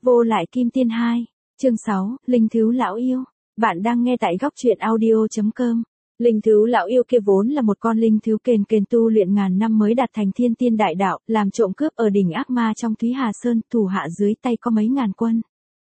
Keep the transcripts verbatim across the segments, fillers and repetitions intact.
Vô lại kim tiên hai, chương sáu, Linh Thiếu Lão Yêu. Bạn đang nghe tại góc truyện audio.com. Linh Thiếu Lão Yêu kia vốn là một con linh thiếu kền kền tu luyện ngàn năm mới đạt thành thiên tiên đại đạo, làm trộm cướp ở đỉnh ác ma trong Thúy Hà Sơn, thủ hạ dưới tay có mấy ngàn quân.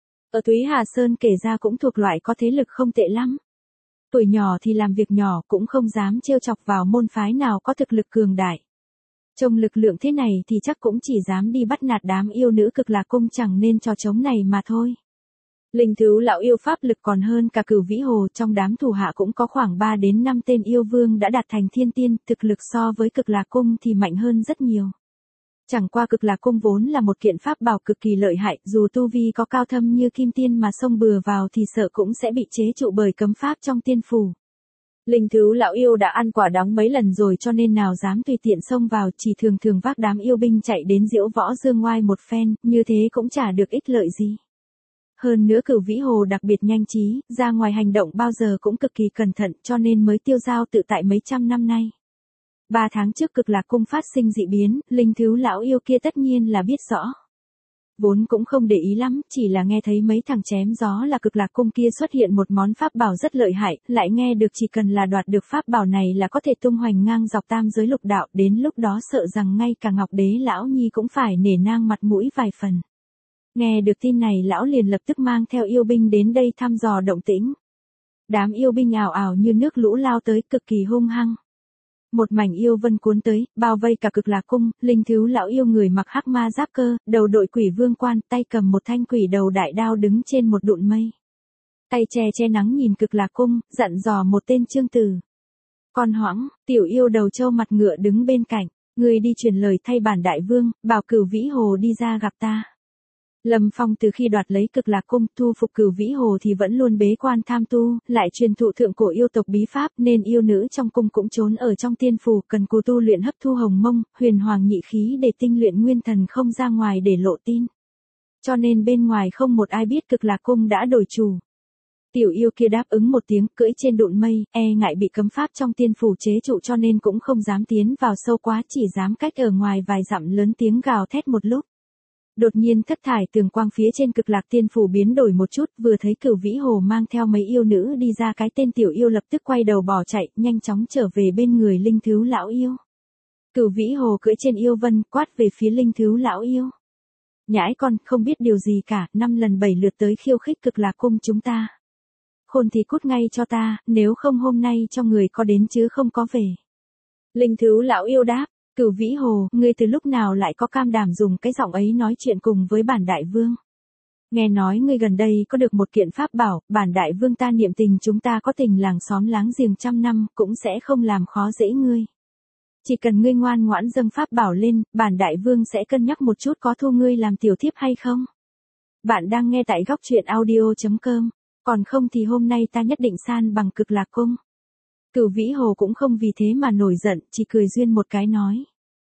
Ở Thúy Hà Sơn kể ra cũng thuộc loại có thế lực không tệ lắm. Tuổi nhỏ thì làm việc nhỏ, cũng không dám trêu chọc vào môn phái nào có thực lực cường đại. Trông lực lượng thế này thì chắc cũng chỉ dám đi bắt nạt đám yêu nữ Cực Lạc Cung chẳng nên trò trống này mà thôi. Linh Thiếu Lão Yêu pháp lực còn hơn cả Cửu Vĩ Hồ, trong đám thủ hạ cũng có khoảng ba đến năm tên yêu vương đã đạt thành thiên tiên, thực lực so với Cực Lạc Cung thì mạnh hơn rất nhiều. Chẳng qua Cực Lạc Cung vốn là một kiện pháp bảo cực kỳ lợi hại, dù tu vi có cao thâm như kim tiên mà xông bừa vào thì sợ cũng sẽ bị chế trụ bởi cấm pháp trong tiên phủ. Linh Thiếu Lão Yêu đã ăn quả đắng mấy lần rồi cho nên nào dám tùy tiện xông vào, chỉ thường thường vác đám yêu binh chạy đến diễu võ dương ngoai một phen, như thế cũng chả được ích lợi gì. Hơn nữa Cửu Vĩ Hồ đặc biệt nhanh trí, ra ngoài hành động bao giờ cũng cực kỳ cẩn thận cho nên mới tiêu dao tự tại mấy trăm năm nay. Ba tháng trước Cực Lạc Cung phát sinh dị biến, Linh Thiếu Lão Yêu kia tất nhiên là biết rõ. Vốn cũng không để ý lắm, chỉ là nghe thấy mấy thằng chém gió là Cực Lạc Cung kia xuất hiện một món pháp bảo rất lợi hại, lại nghe được chỉ cần là đoạt được pháp bảo này là có thể tung hoành ngang dọc tam giới lục đạo, đến lúc đó sợ rằng ngay cả Ngọc Đế Lão Nhi cũng phải nể nang mặt mũi vài phần. Nghe được tin này lão liền lập tức mang theo yêu binh đến đây thăm dò động tĩnh. Đám yêu binh ào ào như nước lũ lao tới, cực kỳ hung hăng. Một mảnh yêu vân cuốn tới, bao vây cả Cực Lạc Cung. Linh Thiếu Lão Yêu người mặc hắc ma giáp cơ, đầu đội quỷ vương quan, tay cầm một thanh quỷ đầu đại đao đứng trên một đụn mây. Tay che che nắng nhìn Cực Lạc Cung, dặn dò một tên Trương Tử. Con Hoãng, tiểu yêu đầu trâu mặt ngựa đứng bên cạnh, người đi truyền lời thay bản đại vương, bảo Cửu Vĩ Hồ đi ra gặp ta. Lâm Phong từ khi đoạt lấy Cực Lạc Cung, thu phục Cửu Vĩ Hồ thì vẫn luôn bế quan tham tu, lại truyền thụ thượng cổ yêu tộc bí pháp nên yêu nữ trong cung cũng trốn ở trong tiên phủ, cần cù tu luyện hấp thu hồng mông, huyền hoàng nhị khí để tinh luyện nguyên thần không ra ngoài để lộ tin. Cho nên bên ngoài không một ai biết Cực Lạc Cung đã đổi chủ. Tiểu yêu kia đáp ứng một tiếng, cưỡi trên đụn mây, e ngại bị cấm pháp trong tiên phủ chế trụ cho nên cũng không dám tiến vào sâu quá, chỉ dám cách ở ngoài vài dặm lớn tiếng gào thét một lúc. Đột nhiên thất thải tường quang phía trên Cực Lạc tiên phủ biến đổi một chút, vừa thấy Cửu Vĩ Hồ mang theo mấy yêu nữ đi ra, cái tên tiểu yêu lập tức quay đầu bỏ chạy, nhanh chóng trở về bên người Linh Thiếu Lão Yêu. Cửu Vĩ Hồ cưỡi trên yêu vân, quát về phía Linh Thiếu Lão Yêu. Nhãi con, không biết điều gì cả, năm lần bảy lượt tới khiêu khích Cực Lạc Cung chúng ta. Khôn thì cút ngay cho ta, nếu không hôm nay cho người có đến chứ không có về. Linh Thiếu Lão Yêu đáp. Cửu Vĩ Hồ, ngươi từ lúc nào lại có cam đảm dùng cái giọng ấy nói chuyện cùng với bản đại vương? Nghe nói ngươi gần đây có được một kiện pháp bảo, bản đại vương ta niệm tình chúng ta có tình làng xóm láng giềng trăm năm, cũng sẽ không làm khó dễ ngươi. Chỉ cần ngươi ngoan ngoãn dâng pháp bảo lên, bản đại vương sẽ cân nhắc một chút có thu ngươi làm tiểu thiếp hay không? Bạn đang nghe tại góc truyện audio.com, còn không thì hôm nay ta nhất định san bằng Cực Lạc Cung. Cửu Vĩ Hồ cũng không vì thế mà nổi giận, chỉ cười duyên một cái nói.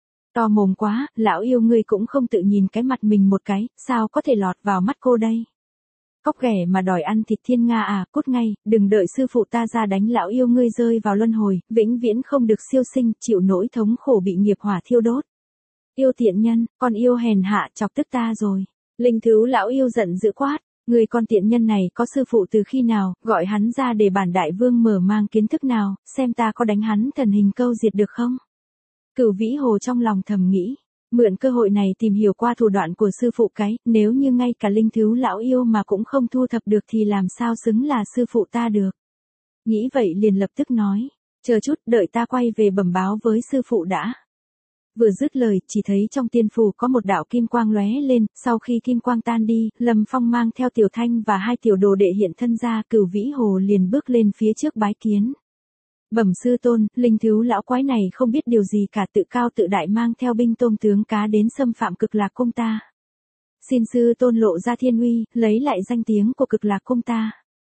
To mồm quá, lão yêu ngươi cũng không tự nhìn cái mặt mình một cái, sao có thể lọt vào mắt cô đây? Cóc ghẻ mà đòi ăn thịt thiên nga à, cút ngay, đừng đợi sư phụ ta ra đánh lão yêu ngươi rơi vào luân hồi, vĩnh viễn không được siêu sinh, chịu nỗi thống khổ bị nghiệp hỏa thiêu đốt. Yêu tiện nhân, con yêu hèn hạ chọc tức ta rồi. Linh Thiếu Lão Yêu giận dữ quát. Người con tiện nhân này có sư phụ từ khi nào, gọi hắn ra để bản đại vương mở mang kiến thức nào, xem ta có đánh hắn thần hình câu diệt được không? Cửu Vĩ Hồ trong lòng thầm nghĩ, mượn cơ hội này tìm hiểu qua thủ đoạn của sư phụ cái, nếu như ngay cả Linh Thiếu Lão Yêu mà cũng không thu thập được thì làm sao xứng là sư phụ ta được. Nghĩ vậy liền lập tức nói, chờ chút đợi ta quay về bẩm báo với sư phụ đã. Vừa dứt lời, chỉ thấy trong tiên phủ có một đạo kim quang lóe lên, sau khi kim quang tan đi, Lâm Phong mang theo Tiểu Thanh và hai tiểu đồ đệ hiện thân ra, Cửu Vĩ Hồ liền bước lên phía trước bái kiến. Bẩm sư tôn, Linh Thiếu Lão quái này không biết điều gì cả, tự cao tự đại mang theo binh tôm tướng cá đến xâm phạm Cực Lạc Cung ta. Xin sư tôn lộ ra thiên uy, lấy lại danh tiếng của Cực Lạc Cung ta.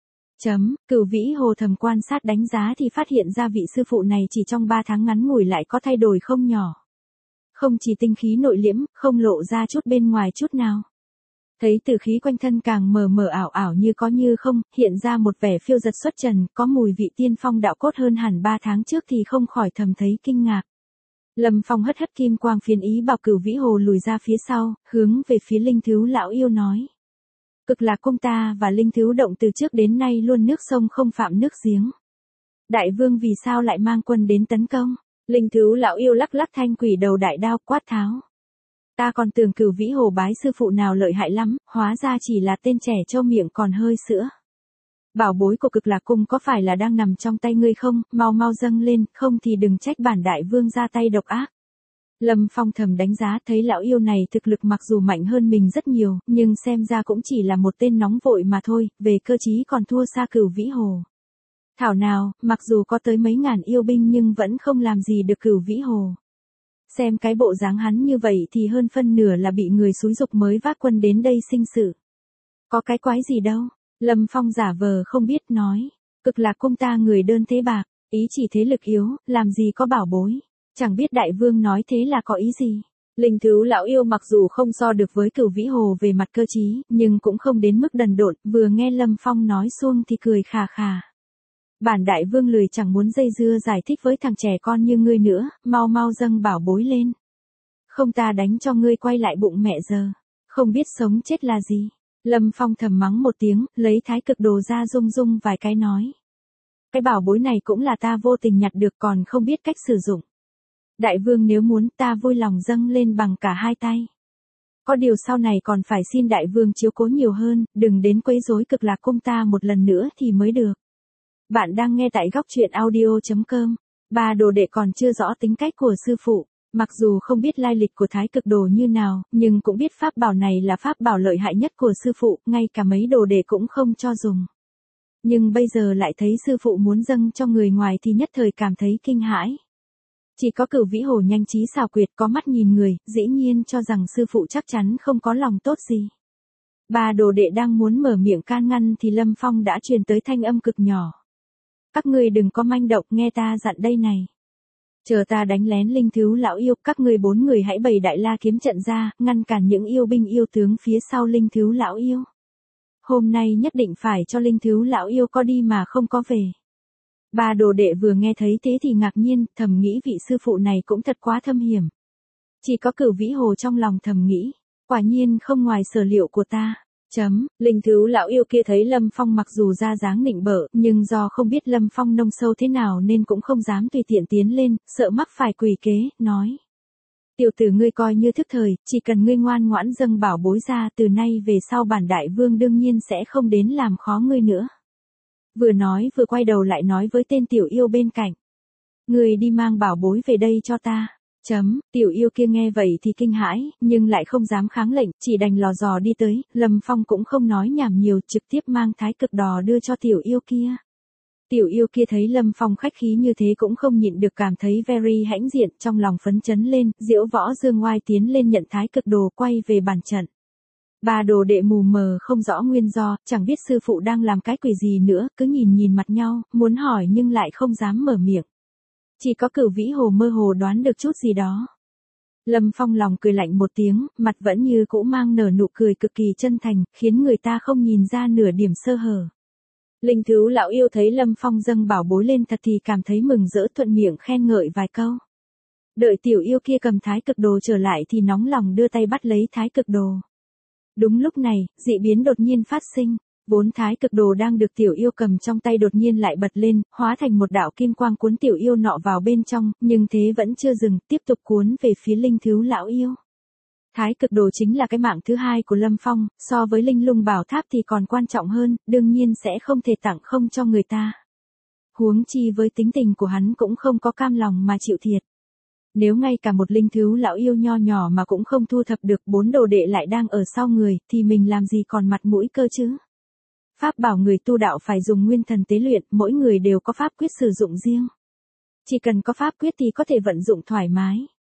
Chấm, Cửu Vĩ Hồ thầm quan sát đánh giá thì phát hiện ra vị sư phụ này chỉ trong ba tháng ngắn ngủi lại có thay đổi không nhỏ. Không chỉ tinh khí nội liễm, không lộ ra chút bên ngoài chút nào. Thấy tử khí quanh thân càng mờ mờ ảo ảo như có như không, hiện ra một vẻ phiêu dật xuất trần, có mùi vị tiên phong đạo cốt hơn hẳn ba tháng trước thì không khỏi thầm thấy kinh ngạc. Lâm Phong hất hất kim quang phiến ý bảo Cửu Vĩ Hồ lùi ra phía sau, hướng về phía Linh Thiếu Lão Yêu nói. Cực Lạc cung ta và Linh Thiếu Động từ trước đến nay luôn nước sông không phạm nước giếng. Đại vương vì sao lại mang quân đến tấn công? Linh Thiếu lão yêu lắc lắc thanh quỷ đầu đại đao quát tháo. Ta còn tưởng Cửu Vĩ Hồ bái sư phụ nào lợi hại lắm, hóa ra chỉ là tên trẻ trâu miệng còn hơi sữa. Bảo bối của Cực Lạc cung có phải là đang nằm trong tay ngươi không, mau mau dâng lên, không thì đừng trách bản đại vương ra tay độc ác. Lâm Phong thầm đánh giá thấy lão yêu này thực lực mặc dù mạnh hơn mình rất nhiều, nhưng xem ra cũng chỉ là một tên nóng vội mà thôi, về cơ trí còn thua xa Cửu Vĩ Hồ. Thảo nào, mặc dù có tới mấy ngàn yêu binh nhưng vẫn không làm gì được Cửu Vĩ Hồ. Xem cái bộ dáng hắn như vậy thì hơn phân nửa là bị người xúi giục mới vác quân đến đây sinh sự. Có cái quái gì đâu, Lâm Phong giả vờ không biết nói, Cực Lạc cung ta người đơn thế bạc, ý chỉ thế lực yếu, làm gì có bảo bối, chẳng biết đại vương nói thế là có ý gì. Linh Thiếu lão yêu mặc dù không so được với Cửu Vĩ Hồ về mặt cơ trí, nhưng cũng không đến mức đần độn, vừa nghe Lâm Phong nói xuông thì cười khà khà. Bản đại vương lười chẳng muốn dây dưa giải thích với thằng trẻ con như ngươi nữa, mau mau dâng bảo bối lên. Không ta đánh cho ngươi quay lại bụng mẹ giờ, không biết sống chết là gì. Lâm Phong thầm mắng một tiếng, lấy thái cực đồ ra rung rung vài cái nói. Cái bảo bối này cũng là ta vô tình nhặt được còn không biết cách sử dụng. Đại vương nếu muốn ta vui lòng dâng lên bằng cả hai tay. Có điều sau này còn phải xin đại vương chiếu cố nhiều hơn, đừng đến quấy rối Cực Lạc cung ta một lần nữa thì mới được. Bạn đang nghe tại góc truyện audio chấm com. Ba đồ đệ còn chưa rõ tính cách của sư phụ, mặc dù không biết lai lịch của thái cực đồ như nào, nhưng cũng biết pháp bảo này là pháp bảo lợi hại nhất của sư phụ, ngay cả mấy đồ đệ cũng không cho dùng. Nhưng bây giờ lại thấy sư phụ muốn dâng cho người ngoài thì nhất thời cảm thấy kinh hãi. Chỉ có Cửu Vĩ Hồ nhanh trí xảo quyệt có mắt nhìn người, dĩ nhiên cho rằng sư phụ chắc chắn không có lòng tốt gì. Ba đồ đệ đang muốn mở miệng can ngăn thì Lâm Phong đã truyền tới thanh âm cực nhỏ. Các ngươi đừng có manh động, nghe ta dặn đây này. Chờ ta đánh lén Linh Thiếu lão yêu, các ngươi bốn người hãy bày đại la kiếm trận ra, ngăn cản những yêu binh yêu tướng phía sau Linh Thiếu lão yêu. Hôm nay nhất định phải cho Linh Thiếu lão yêu có đi mà không có về. Ba đồ đệ vừa nghe thấy thế thì ngạc nhiên, thầm nghĩ vị sư phụ này cũng thật quá thâm hiểm. Chỉ có Cửu Vĩ Hồ trong lòng thầm nghĩ, quả nhiên không ngoài sở liệu của ta. Chấm, Linh Thiếu lão yêu kia thấy Lâm Phong mặc dù ra dáng nịnh bợ, nhưng do không biết Lâm Phong nông sâu thế nào nên cũng không dám tùy tiện tiến lên, sợ mắc phải quỷ kế, nói. Tiểu tử ngươi coi như thức thời, chỉ cần ngươi ngoan ngoãn dâng bảo bối ra, từ nay về sau bản đại vương đương nhiên sẽ không đến làm khó ngươi nữa. Vừa nói vừa quay đầu lại nói với tên tiểu yêu bên cạnh. Ngươi đi mang bảo bối về đây cho ta. Chấm, tiểu yêu kia nghe vậy thì kinh hãi, nhưng lại không dám kháng lệnh, chỉ đành lò dò đi tới, Lâm Phong cũng không nói nhảm nhiều, trực tiếp mang thái cực đò đưa cho tiểu yêu kia. Tiểu yêu kia thấy Lâm Phong khách khí như thế cũng không nhịn được cảm thấy very hãnh diện, trong lòng phấn chấn lên, diễu võ dương ngoai tiến lên nhận thái cực đồ quay về bàn trận. Ba đồ đệ mù mờ không rõ nguyên do, chẳng biết sư phụ đang làm cái quỷ gì nữa, cứ nhìn nhìn mặt nhau, muốn hỏi nhưng lại không dám mở miệng. Chỉ có Cửu Vĩ Hồ mơ hồ đoán được chút gì đó. Lâm Phong lòng cười lạnh một tiếng, mặt vẫn như cũ mang nở nụ cười cực kỳ chân thành, khiến người ta không nhìn ra nửa điểm sơ hở. Linh Thiếu lão yêu thấy Lâm Phong dâng bảo bối lên thật thì cảm thấy mừng rỡ, thuận miệng khen ngợi vài câu. Đợi tiểu yêu kia cầm thái cực đồ trở lại thì nóng lòng đưa tay bắt lấy thái cực đồ. Đúng lúc này, dị biến đột nhiên phát sinh. Vốn thái cực đồ đang được tiểu yêu cầm trong tay đột nhiên lại bật lên, hóa thành một đạo kim quang cuốn tiểu yêu nọ vào bên trong, nhưng thế vẫn chưa dừng, tiếp tục cuốn về phía Linh Thiếu lão yêu. Thái cực đồ chính là cái mạng thứ hai của Lâm Phong, so với Linh Lung Bảo Tháp thì còn quan trọng hơn, đương nhiên sẽ không thể tặng không cho người ta. Huống chi với tính tình của hắn cũng không có cam lòng mà chịu thiệt. Nếu ngay cả một Linh Thiếu lão yêu nho nhỏ mà cũng không thu thập được, bốn đồ đệ lại đang ở sau người, thì mình làm gì còn mặt mũi cơ chứ? Pháp bảo người tu đạo phải dùng nguyên thần tế luyện, mỗi người đều có pháp quyết sử dụng riêng. Chỉ cần có pháp quyết thì có thể vận dụng thoải mái.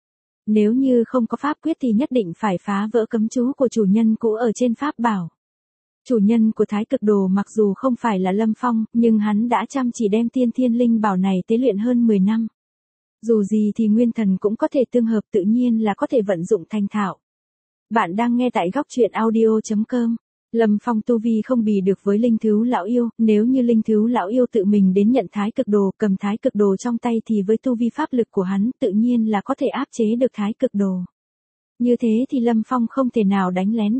Nếu như không có pháp quyết thì nhất định phải phá vỡ cấm chú của chủ nhân cũ ở trên pháp bảo. Chủ nhân của thái cực đồ mặc dù không phải là Lâm Phong, nhưng hắn đã chăm chỉ đem tiên thiên linh bảo này tế luyện hơn mười năm. Dù gì thì nguyên thần cũng có thể tương hợp, tự nhiên là có thể vận dụng thành thạo. Bạn đang nghe tại góc truyện audio chấm com. Lâm Phong tu vi không bì được với Linh Thiếu lão yêu, nếu như Linh Thiếu lão yêu tự mình đến nhận thái cực đồ, cầm thái cực đồ trong tay thì với tu vi pháp lực của hắn, tự nhiên là có thể áp chế được thái cực đồ. Như thế thì Lâm Phong không thể nào đánh lén được.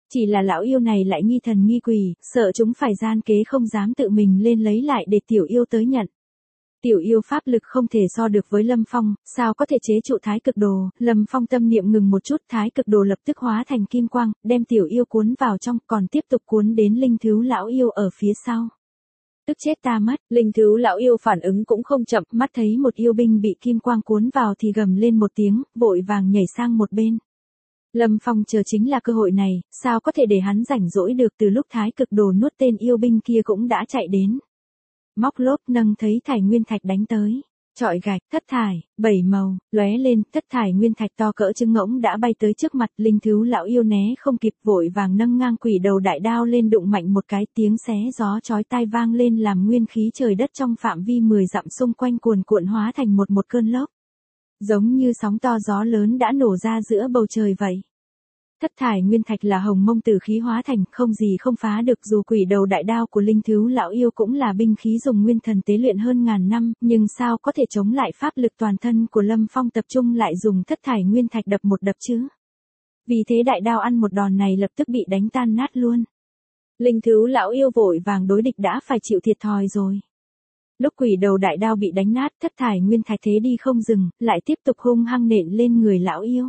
Chỉ là lão yêu này lại nghi thần nghi quỷ, sợ chúng phải gian kế không dám tự mình lên lấy lại để tiểu yêu tới nhận. Tiểu yêu pháp lực không thể so được với Lâm Phong, sao có thể chế trụ thái cực đồ. Lâm Phong tâm niệm ngừng một chút, thái cực đồ lập tức hóa thành kim quang, đem tiểu yêu cuốn vào trong, còn tiếp tục cuốn đến linh thứu lão yêu ở phía sau. Tức chết ta mất, linh thứu lão yêu phản ứng cũng không chậm, mắt thấy một yêu binh bị kim quang cuốn vào thì gầm lên một tiếng, vội vàng nhảy sang một bên. Lâm Phong chờ chính là cơ hội này, sao có thể để hắn rảnh rỗi được. Từ lúc thái cực đồ nuốt tên yêu binh kia cũng đã chạy đến. Móc lốp nâng thấy thải nguyên thạch đánh tới. Chọi gạch, thất thải, bảy màu, lóe lên, thất thải nguyên thạch to cỡ trứng ngỗng đã bay tới trước mặt. Linh thứu lão yêu né không kịp, vội vàng nâng ngang quỷ đầu đại đao lên đụng mạnh một cái, tiếng xé gió chói tai vang lên làm nguyên khí trời đất trong phạm vi mười dặm xung quanh cuồn cuộn hóa thành một một cơn lốc. Giống như sóng to gió lớn đã nổ ra giữa bầu trời vậy. Thất thải nguyên thạch là hồng mông tử khí hóa thành, không gì không phá được. Dù quỷ đầu đại đao của linh thứu lão yêu cũng là binh khí dùng nguyên thần tế luyện hơn ngàn năm, nhưng sao có thể chống lại pháp lực toàn thân của Lâm Phong tập trung lại dùng thất thải nguyên thạch đập một đập chứ. Vì thế đại đao ăn một đòn này lập tức bị đánh tan nát luôn. Linh thứu lão yêu vội vàng đối địch đã phải chịu thiệt thòi rồi. Lúc quỷ đầu đại đao bị đánh nát, thất thải nguyên thạch thế đi không dừng, lại tiếp tục hung hăng nện lên người lão yêu.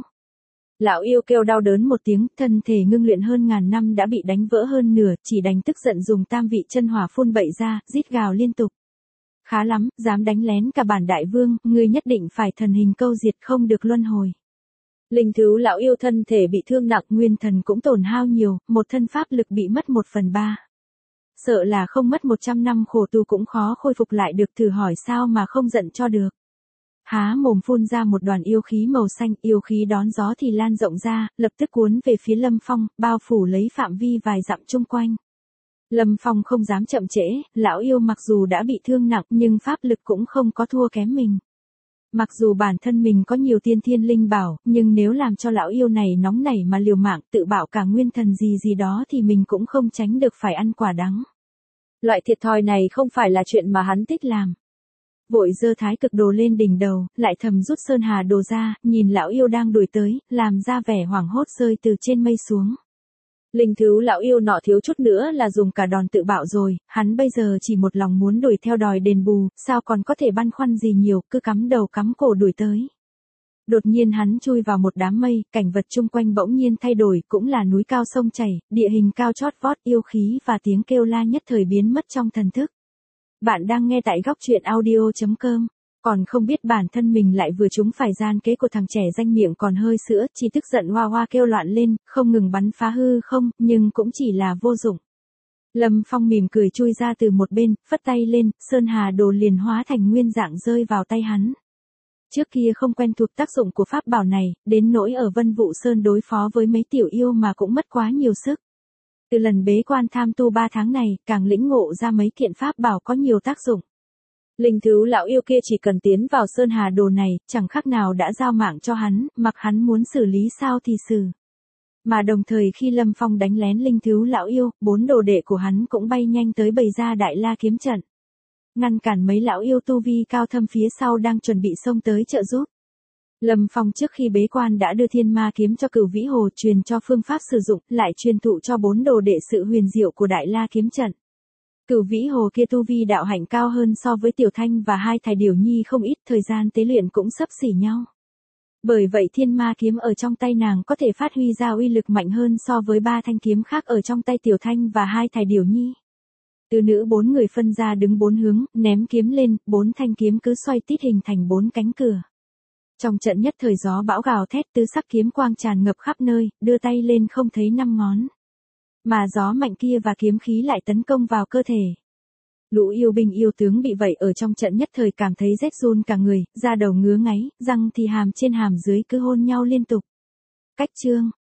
Lão yêu kêu đau đớn một tiếng, thân thể ngưng luyện hơn ngàn năm đã bị đánh vỡ hơn nửa, chỉ đành tức giận dùng tam vị chân hỏa phun bậy ra, rít gào liên tục. Khá lắm, dám đánh lén cả bản đại vương, ngươi nhất định phải thần hình câu diệt không được luân hồi. Linh thứu lão yêu thân thể bị thương nặng, nguyên thần cũng tổn hao nhiều, một thân pháp lực bị mất một phần ba. Sợ là không mất một trăm năm khổ tu cũng khó khôi phục lại được, thử hỏi sao mà không giận cho được. Há mồm phun ra một đoàn yêu khí màu xanh, yêu khí đón gió thì lan rộng ra, lập tức cuốn về phía Lâm Phong, bao phủ lấy phạm vi vài dặm chung quanh. Lâm Phong không dám chậm trễ, lão yêu mặc dù đã bị thương nặng nhưng pháp lực cũng không có thua kém mình. Mặc dù bản thân mình có nhiều tiên thiên linh bảo, nhưng nếu làm cho lão yêu này nóng nảy mà liều mạng tự bảo cả nguyên thần gì gì đó thì mình cũng không tránh được phải ăn quả đắng. Loại thiệt thòi này không phải là chuyện mà hắn thích làm. Vội giơ thái cực đồ lên đỉnh đầu, lại thầm rút sơn hà đồ ra, nhìn lão yêu đang đuổi tới, làm ra vẻ hoảng hốt rơi từ trên mây xuống. Linh thứu lão yêu nọ thiếu chút nữa là dùng cả đòn tự bạo rồi, hắn bây giờ chỉ một lòng muốn đuổi theo đòi đền bù, sao còn có thể băn khoăn gì nhiều, cứ cắm đầu cắm cổ đuổi tới. Đột nhiên hắn chui vào một đám mây, cảnh vật chung quanh bỗng nhiên thay đổi, cũng là núi cao sông chảy, địa hình cao chót vót, yêu khí và tiếng kêu la nhất thời biến mất trong thần thức. Bạn đang nghe tại góc truyện audio chấm com. Còn không biết bản thân mình lại vừa trúng phải gian kế của thằng trẻ danh miệng còn hơi sữa, chỉ tức giận hoa hoa kêu loạn lên, không ngừng bắn phá hư không, nhưng cũng chỉ là vô dụng. Lâm Phong mỉm cười chui ra từ một bên, phất tay lên, sơn hà đồ liền hóa thành nguyên dạng rơi vào tay hắn. Trước kia không quen thuộc tác dụng của pháp bảo này, đến nỗi ở Vân Vũ Sơn đối phó với mấy tiểu yêu mà cũng mất quá nhiều sức. Từ lần bế quan tham tu ba tháng này, càng lĩnh ngộ ra mấy kiện pháp bảo có nhiều tác dụng. Linh thứu lão yêu kia chỉ cần tiến vào sơn hà đồ này, chẳng khác nào đã giao mạng cho hắn, mặc hắn muốn xử lý sao thì xử. Mà đồng thời khi Lâm Phong đánh lén linh thứu lão yêu, bốn đồ đệ của hắn cũng bay nhanh tới bày ra đại la kiếm trận. Ngăn cản mấy lão yêu tu vi cao thâm phía sau đang chuẩn bị xông tới trợ giúp. Lâm Phong trước khi bế quan đã đưa thiên ma kiếm cho Cửu Vĩ Hồ, truyền cho phương pháp sử dụng, lại truyền thụ cho bốn đồ đệ sự huyền diệu của đại la kiếm trận. Cửu Vĩ Hồ kia tu vi đạo hạnh cao hơn so với Tiểu Thanh và hai thải Điểu Nhi không ít, thời gian tế luyện cũng xấp xỉ nhau. Bởi vậy thiên ma kiếm ở trong tay nàng có thể phát huy ra uy lực mạnh hơn so với ba thanh kiếm khác ở trong tay Tiểu Thanh và hai thải Điểu Nhi. Từ nữ bốn người phân ra đứng bốn hướng, ném kiếm lên, bốn thanh kiếm cứ xoay tít hình thành bốn cánh cửa. Trong trận nhất thời gió bão gào thét, tứ sắc kiếm quang tràn ngập khắp nơi, đưa tay lên không thấy năm ngón. Mà gió mạnh kia và kiếm khí lại tấn công vào cơ thể. Lũ yêu binh yêu tướng bị vậy ở trong trận nhất thời cảm thấy rét run cả người, da đầu ngứa ngáy, răng thì hàm trên hàm dưới cứ hôn nhau liên tục. Cách chương,